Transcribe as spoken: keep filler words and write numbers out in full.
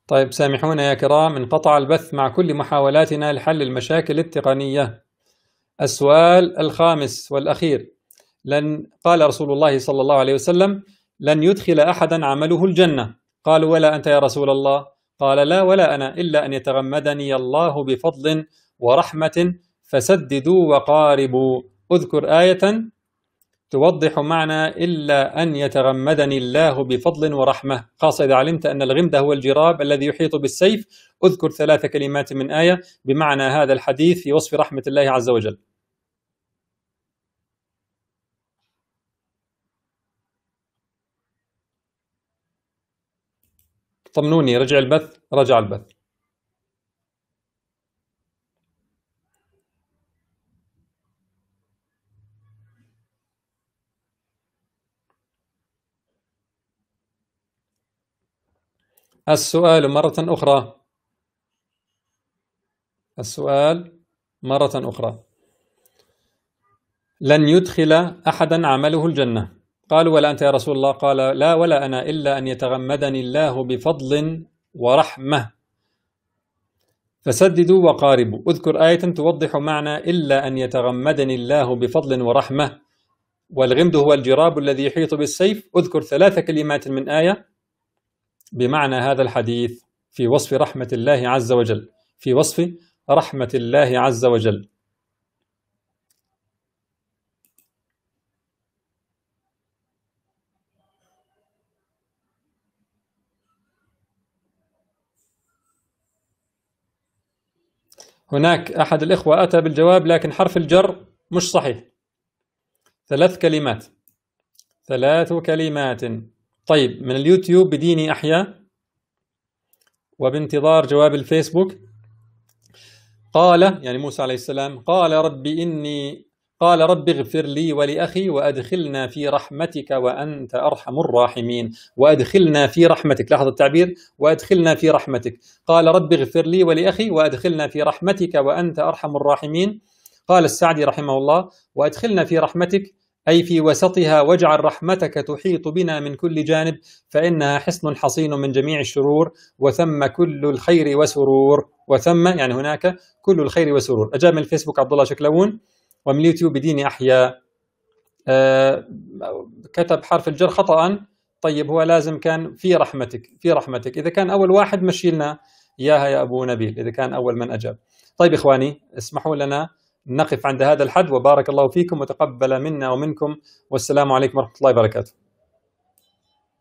طيب سامحونا يا كرام، انقطع البث مع كل محاولاتنا لحل المشاكل التقنية. السؤال الخامس والأخير: لن قال رسول الله صلى الله عليه وسلم: لن يدخل أحدا عمله الجنة. قالوا: ولا أنت يا رسول الله؟ قال: لا ولا أنا، إلا أن يتغمدني الله بفضل ورحمة فسددوا وقاربوا. اذكر آية توضح معنى إلا أن يتغمدني الله بفضل ورحمة، خاصة إذا علمت أن الغمد هو الجراب الذي يحيط بالسيف. اذكر ثلاث كلمات من آية بمعنى هذا الحديث في وصف رحمة الله عز وجل. طمنوني، رجع البث؟ رجع البث. السؤال مرة أخرى، السؤال مرة أخرى: لن يدخل أحدا عمله الجنة. قالوا: ولا أنت يا رسول الله؟ قال: لا ولا أنا، إلا أن يتغمدني الله بفضل ورحمة فسددوا وقاربوا. اذكر آية توضح معنى إلا أن يتغمدني الله بفضل ورحمة، والغمد هو الجراب الذي يحيط بالسيف. اذكر ثلاث كلمات من آية بمعنى هذا الحديث في وصف رحمة الله عز وجل، في وصف رحمة الله عز وجل. هناك أحد الإخوة أتى بالجواب لكن حرف الجر مش صحيح. ثلاث كلمات، ثلاث كلمات. طيب، من اليوتيوب بديني أحيا، وبانتظار جواب الفيسبوك. قال، يعني موسى عليه السلام، قال رب إني قال رب اغفر لي ولأخي وأدخلنا في رحمتك وأنت أرحم الراحمين. وأدخلنا في رحمتك، لاحظ التعبير، وأدخلنا في رحمتك. قال رب اغفر لي ولأخي وأدخلنا في رحمتك وأنت أرحم الراحمين. قال السعدي رحمه الله: وأدخلنا في رحمتك أي في وسطها، واجعل رحمتك تحيط بنا من كل جانب، فإنها حصن حصين من جميع الشرور، وثم كل الخير وسرور. وثم يعني هناك كل الخير وسرور. أجاب من الفيسبوك عبد الله شكلون، ومن اليوتيوب بديني أحياء آه كتب حرف الجر خطأ. طيب، هو لازم كان في رحمتك، في رحمتك. إذا كان أول واحد مشي لنا إياها يا أبو نبيل، إذا كان أول من أجاب. طيب إخواني، اسمحوا لنا نقف عند هذا الحد، وبارك الله فيكم وتقبل منا ومنكم، والسلام عليكم ورحمة الله وبركاته.